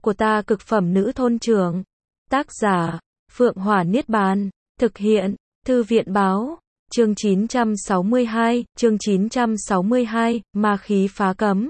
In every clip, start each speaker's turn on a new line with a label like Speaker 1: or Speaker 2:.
Speaker 1: của ta cực phẩm nữ thôn trưởng. Tác giả, Phượng Hỏa Niết Bàn. Thực hiện, Thư viện báo. Chương 962, ma khí phá cấm.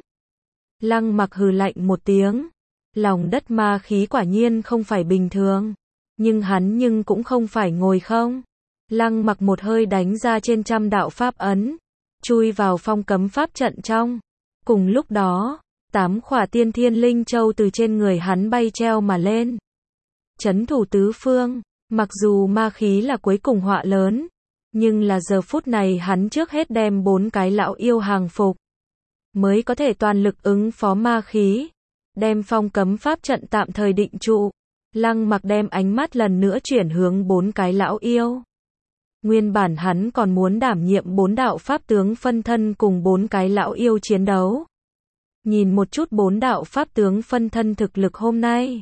Speaker 1: Lăng Mặc hừ lạnh một tiếng. Lòng đất ma khí quả nhiên không phải bình thường. Nhưng hắn cũng không phải ngồi không. Lăng Mặc một hơi đánh ra trên 100 đạo pháp ấn. Chui vào phong cấm pháp trận trong. Cùng lúc đó, 8 khỏa tiên thiên linh châu từ trên người hắn bay treo mà lên. Chấn thủ tứ phương. Mặc dù ma khí là cuối cùng họa lớn, nhưng là giờ phút này hắn trước hết đem 4 cái lão yêu hàng phục, mới có thể toàn lực ứng phó ma khí, đem phong cấm pháp trận tạm thời định trụ. Lăng Mặc đem ánh mắt lần nữa chuyển hướng 4 cái lão yêu. Nguyên bản hắn còn muốn đảm nhiệm 4 đạo pháp tướng phân thân cùng 4 cái lão yêu chiến đấu. Nhìn một chút 4 đạo pháp tướng phân thân thực lực hôm nay.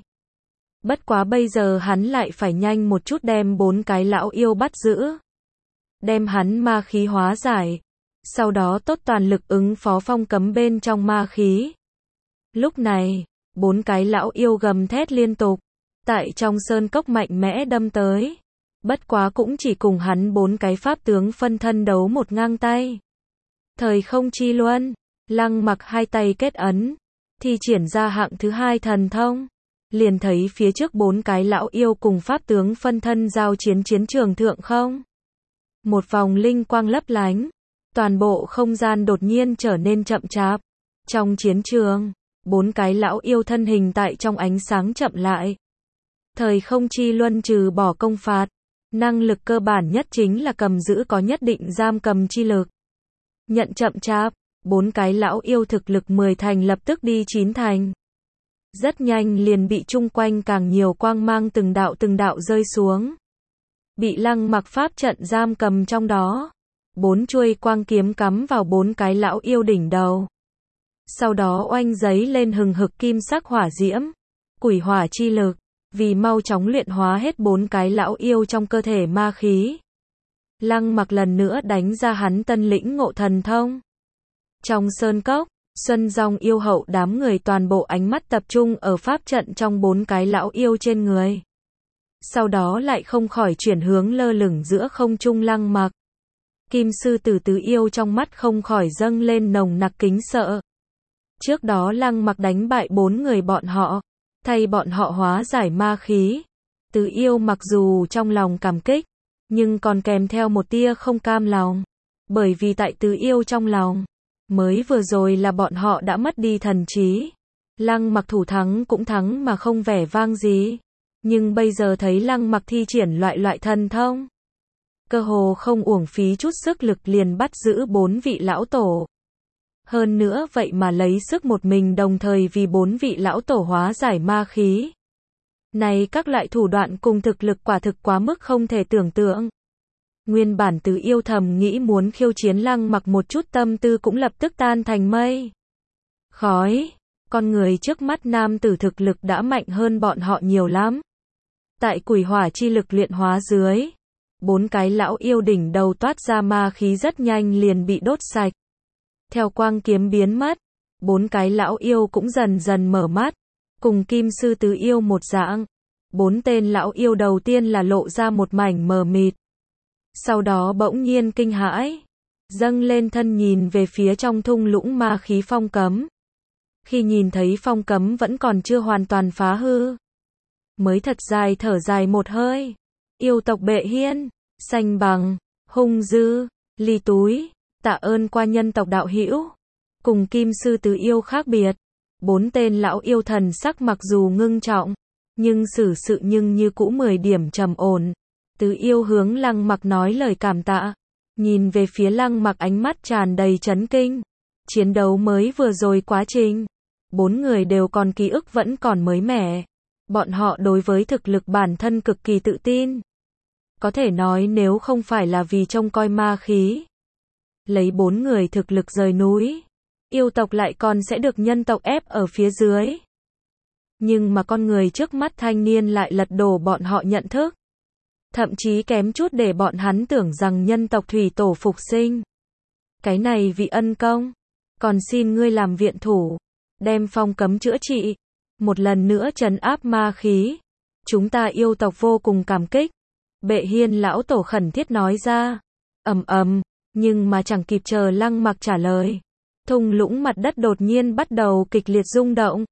Speaker 1: Bất quá bây giờ hắn lại phải nhanh một chút đem 4 cái lão yêu bắt giữ. Đem hắn ma khí hóa giải. Sau đó tốt toàn lực ứng phó phong cấm bên trong ma khí. Lúc này, 4 cái lão yêu gầm thét liên tục. Tại trong sơn cốc mạnh mẽ đâm tới. Bất quá cũng chỉ cùng hắn 4 cái pháp tướng phân thân đấu một ngang tay. Thời không chi luân. Lăng Mặc hai tay kết ấn. Thi triển ra hạng thứ 2 thần thông. Liền thấy phía trước 4 cái lão yêu cùng pháp tướng phân thân giao chiến chiến trường thượng không. Một vòng linh quang lấp lánh. Toàn bộ không gian đột nhiên trở nên chậm chạp. Trong chiến trường, 4 cái lão yêu thân hình tại trong ánh sáng chậm lại. Thời không chi luân trừ bỏ công phạt. Năng lực cơ bản nhất chính là cầm giữ có nhất định giam cầm chi lực. Nhận chậm chạp, 4 cái lão yêu thực lực 10 thành lập tức đi 9 thành. Rất nhanh liền bị chung quanh càng nhiều quang mang từng đạo rơi xuống. Bị Lăng Mặc pháp trận giam cầm trong đó. 4 chuôi quang kiếm cắm vào 4 cái lão yêu đỉnh đầu. Sau đó oanh giấy lên hừng hực kim sắc hỏa diễm. Quỷ hỏa chi lực. Vì mau chóng luyện hóa hết 4 cái lão yêu trong cơ thể ma khí. Lăng Mặc lần nữa đánh ra hắn tân lĩnh ngộ thần thông. Trong sơn cốc, Xuân Dòng yêu hậu đám người toàn bộ ánh mắt tập trung ở pháp trận trong 4 cái lão yêu trên người. Sau đó lại không khỏi chuyển hướng lơ lửng giữa không trung Lăng Mặc. Kim sư tử tứ yêu trong mắt không khỏi dâng lên nồng nặc kính sợ. Trước đó Lăng Mặc đánh bại 4 người bọn họ, thay bọn họ hóa giải ma khí. Tứ yêu mặc dù trong lòng cảm kích, nhưng còn kèm theo một tia không cam lòng. Bởi vì tại tứ yêu trong lòng, mới vừa rồi là bọn họ đã mất đi thần trí. Lăng Mặc thủ thắng cũng thắng mà không vẻ vang gì. Nhưng bây giờ thấy Lăng Mặc thi triển loại thần thông. Cơ hồ không uổng phí chút sức lực liền bắt giữ 4 vị lão tổ. Hơn nữa vậy mà lấy sức một mình đồng thời vì 4 vị lão tổ hóa giải ma khí. Này các loại thủ đoạn cùng thực lực quả thực quá mức không thể tưởng tượng. Nguyên bản tứ yêu thầm nghĩ muốn khiêu chiến Lăng Mặc một chút tâm tư cũng lập tức tan thành mây. Khói, con người trước mắt nam tử thực lực đã mạnh hơn bọn họ nhiều lắm. Tại quỷ hỏa chi lực luyện hóa dưới, 4 cái lão yêu đỉnh đầu toát ra ma khí rất nhanh liền bị đốt sạch. Theo quang kiếm biến mất, 4 cái lão yêu cũng dần dần mở mắt, cùng kim sư tứ yêu một dạng. 4 tên lão yêu đầu tiên là lộ ra một mảnh mờ mịt. Sau đó bỗng nhiên kinh hãi, dâng lên thân nhìn về phía trong thung lũng ma khí phong cấm. Khi nhìn thấy phong cấm vẫn còn chưa hoàn toàn phá hư, mới thật dài thở dài một hơi. Yêu tộc Bệ Hiên, Xanh Bằng, Hung Dư, Ly Túi, tạ ơn qua nhân tộc đạo hữu. Cùng kim sư tứ yêu khác biệt, 4 tên lão yêu thần sắc mặc dù ngưng trọng, nhưng xử sự nhưng như cũ 10 điểm trầm ổn. Tứ yêu hướng Lăng Mặc nói lời cảm tạ, nhìn về phía Lăng Mặc ánh mắt tràn đầy chấn kinh. Chiến đấu mới vừa rồi quá trình, 4 người đều còn ký ức vẫn còn mới mẻ. Bọn họ đối với thực lực bản thân cực kỳ tự tin. Có thể nói nếu không phải là vì trông coi ma khí, lấy 4 người thực lực rời núi, yêu tộc lại còn sẽ được nhân tộc ép ở phía dưới. Nhưng mà con người trước mắt thanh niên lại lật đổ bọn họ nhận thức. Thậm chí kém chút để bọn hắn tưởng rằng nhân tộc thủy tổ phục sinh. Cái này vì ân công, còn xin ngươi làm viện thủ, đem phong cấm chữa trị. một lần nữa trấn áp ma khí. Chúng ta yêu tộc vô cùng cảm kích. Bệ Hiên lão tổ khẩn thiết nói ra. Nhưng mà chẳng kịp chờ Lăng Mặc trả lời. Thung lũng mặt đất đột nhiên bắt đầu kịch liệt rung động.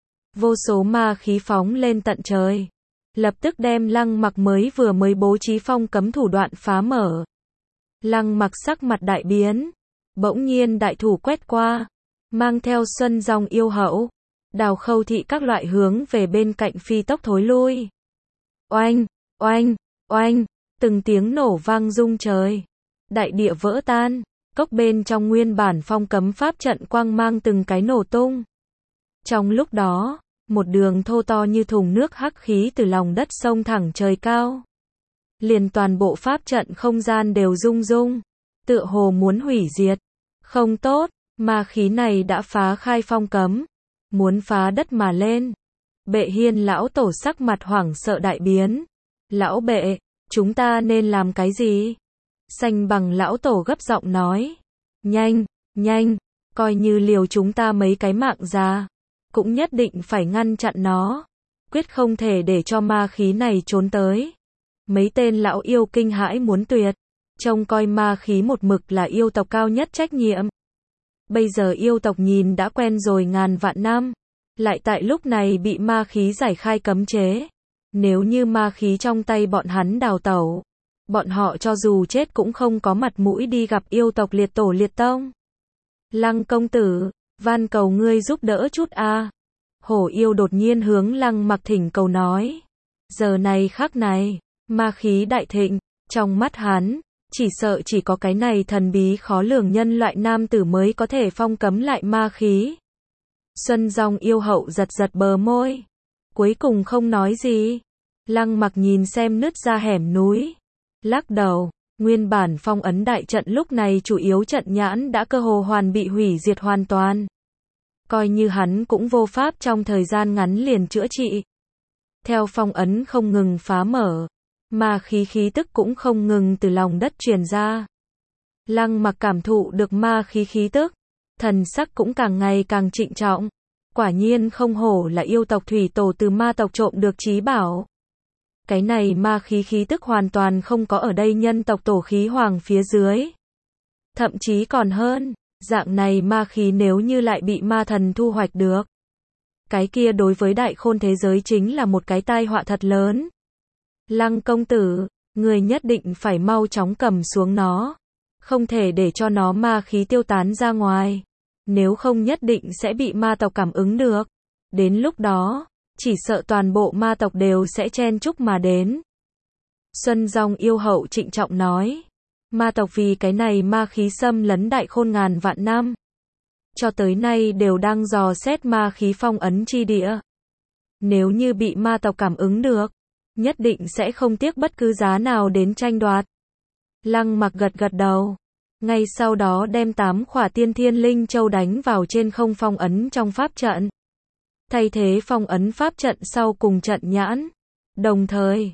Speaker 1: Vô số ma khí phóng lên tận trời. Lập tức đem Lăng Mặc mới bố trí phong cấm thủ đoạn phá mở. Lăng Mặc sắc mặt đại biến. Bỗng nhiên đại thủ quét qua. Mang theo Xuân Dòng yêu hậu. Đào Khâu Thị các loại hướng về bên cạnh phi tốc thối lui. Oanh, oanh, oanh, từng tiếng nổ vang rung trời. Đại địa vỡ tan, cốc bên trong nguyên bản phong cấm pháp trận quang mang từng cái nổ tung. Trong lúc đó, một đường thô to như thùng nước hắc khí từ lòng đất xông thẳng trời cao. Liền toàn bộ pháp trận không gian đều rung rung, tựa hồ muốn hủy diệt. Không tốt, ma khí này đã phá khai phong cấm, muốn phá đất mà lên. Bệ Hiên lão tổ sắc mặt hoảng sợ đại biến. Lão bệ, chúng ta nên làm cái gì? Xanh Bằng lão tổ gấp giọng nói. Nhanh, nhanh, coi như liều chúng ta mấy cái mạng ra, cũng nhất định phải ngăn chặn nó. Quyết không thể để cho ma khí này trốn tới. Mấy tên lão yêu kinh hãi muốn tuyệt. Trông coi ma khí một mực là yêu tộc cao nhất trách nhiệm. Bây giờ yêu tộc nhìn đã quen rồi ngàn vạn năm. Lại tại lúc này bị ma khí giải khai cấm chế. Nếu như ma khí trong tay bọn hắn đào tẩu, bọn họ cho dù chết cũng không có mặt mũi đi gặp yêu tộc liệt tổ liệt tông. Lăng công tử, van cầu ngươi giúp đỡ chút a. Hổ yêu đột nhiên hướng Lăng Mặc thỉnh cầu nói. Giờ này khắc này, ma khí đại thịnh, trong mắt hắn, chỉ sợ chỉ có cái này thần bí khó lường nhân loại nam tử mới có thể phong cấm lại ma khí. Xuân Dòng yêu hậu giật giật bờ môi. Cuối cùng không nói gì. Lăng Mặc nhìn xem nứt ra hẻm núi. Lắc đầu, nguyên bản phong ấn đại trận lúc này chủ yếu trận nhãn đã cơ hồ hoàn bị hủy diệt hoàn toàn. Coi như hắn cũng vô pháp trong thời gian ngắn liền chữa trị. Theo phong ấn không ngừng phá mở, mà khí tức cũng không ngừng từ lòng đất truyền ra. Lăng Mặc cảm thụ được ma khí tức, thần sắc cũng càng ngày càng trịnh trọng. Quả nhiên không hổ là yêu tộc thủy tổ từ ma tộc trộm được trí bảo. Cái này ma khí tức hoàn toàn không có ở đây nhân tộc tổ khí hoàng phía dưới. Thậm chí còn hơn, dạng này ma khí nếu như lại bị ma thần thu hoạch được. Cái kia đối với đại khôn thế giới chính là một cái tai họa thật lớn. Lăng công tử, người nhất định phải mau chóng cầm xuống nó. Không thể để cho nó ma khí tiêu tán ra ngoài. Nếu không nhất định sẽ bị ma tộc cảm ứng được. Đến lúc đó, chỉ sợ toàn bộ ma tộc đều sẽ chen chúc mà đến. Xuân Dòng yêu hậu trịnh trọng nói. Ma tộc vì cái này ma khí xâm lấn đại khôn ngàn vạn năm. Cho tới nay đều đang dò xét ma khí phong ấn chi địa. Nếu như bị ma tộc cảm ứng được, nhất định sẽ không tiếc bất cứ giá nào đến tranh đoạt. Lăng Mặc gật gật đầu. Ngay sau đó đem 8 khỏa tiên thiên linh châu đánh vào trên không phong ấn trong pháp trận. Thay thế phong ấn pháp trận sau cùng trận nhãn. Đồng thời,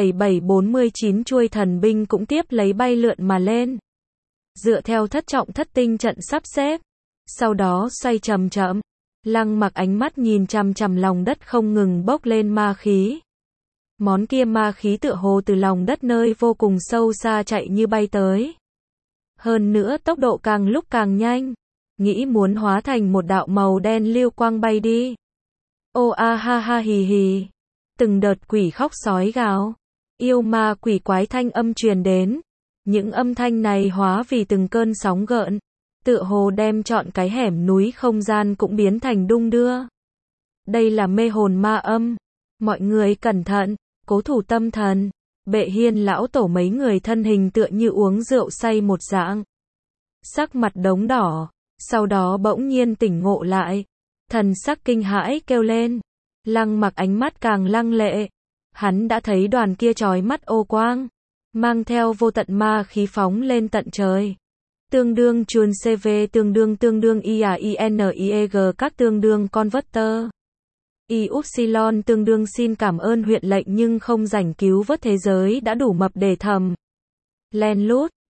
Speaker 1: 7749 chuôi thần binh cũng tiếp lấy bay lượn mà lên. Dựa theo thất trọng thất tinh trận sắp xếp. Sau đó xoay chậm chậm. Lăng Mặc ánh mắt nhìn chằm chằm lòng đất không ngừng bốc lên ma khí. Món kia ma khí tựa hồ từ lòng đất nơi vô cùng sâu xa chạy như bay tới. Hơn nữa tốc độ càng lúc càng nhanh. Nghĩ muốn hóa thành một đạo màu đen lưu quang bay đi. Ô a ha ha hì hì. Từng đợt quỷ khóc sói gào. Yêu ma quỷ quái thanh âm truyền đến. Những âm thanh này hóa vì từng cơn sóng gợn. Tựa hồ đem trọn cái hẻm núi không gian cũng biến thành đung đưa. Đây là mê hồn ma âm. Mọi người cẩn thận, cố thủ tâm thần. Bệ Hiên lão tổ mấy người thân hình tựa như uống rượu say một dạng. Sắc mặt đống đỏ, sau đó bỗng nhiên tỉnh ngộ lại. Thần sắc kinh hãi kêu lên. Lăng Mặc ánh mắt càng lăng lệ. Hắn đã thấy đoàn kia chói mắt ô quang, mang theo vô tận ma khí phóng lên tận trời. Tương đương chuồn CV tương đương IAINIEG các tương đương converter. Ypsilon tương đương xin cảm ơn huyện lệnh nhưng không rảnh cứu vớt thế giới đã đủ mập để thầm. Len lút,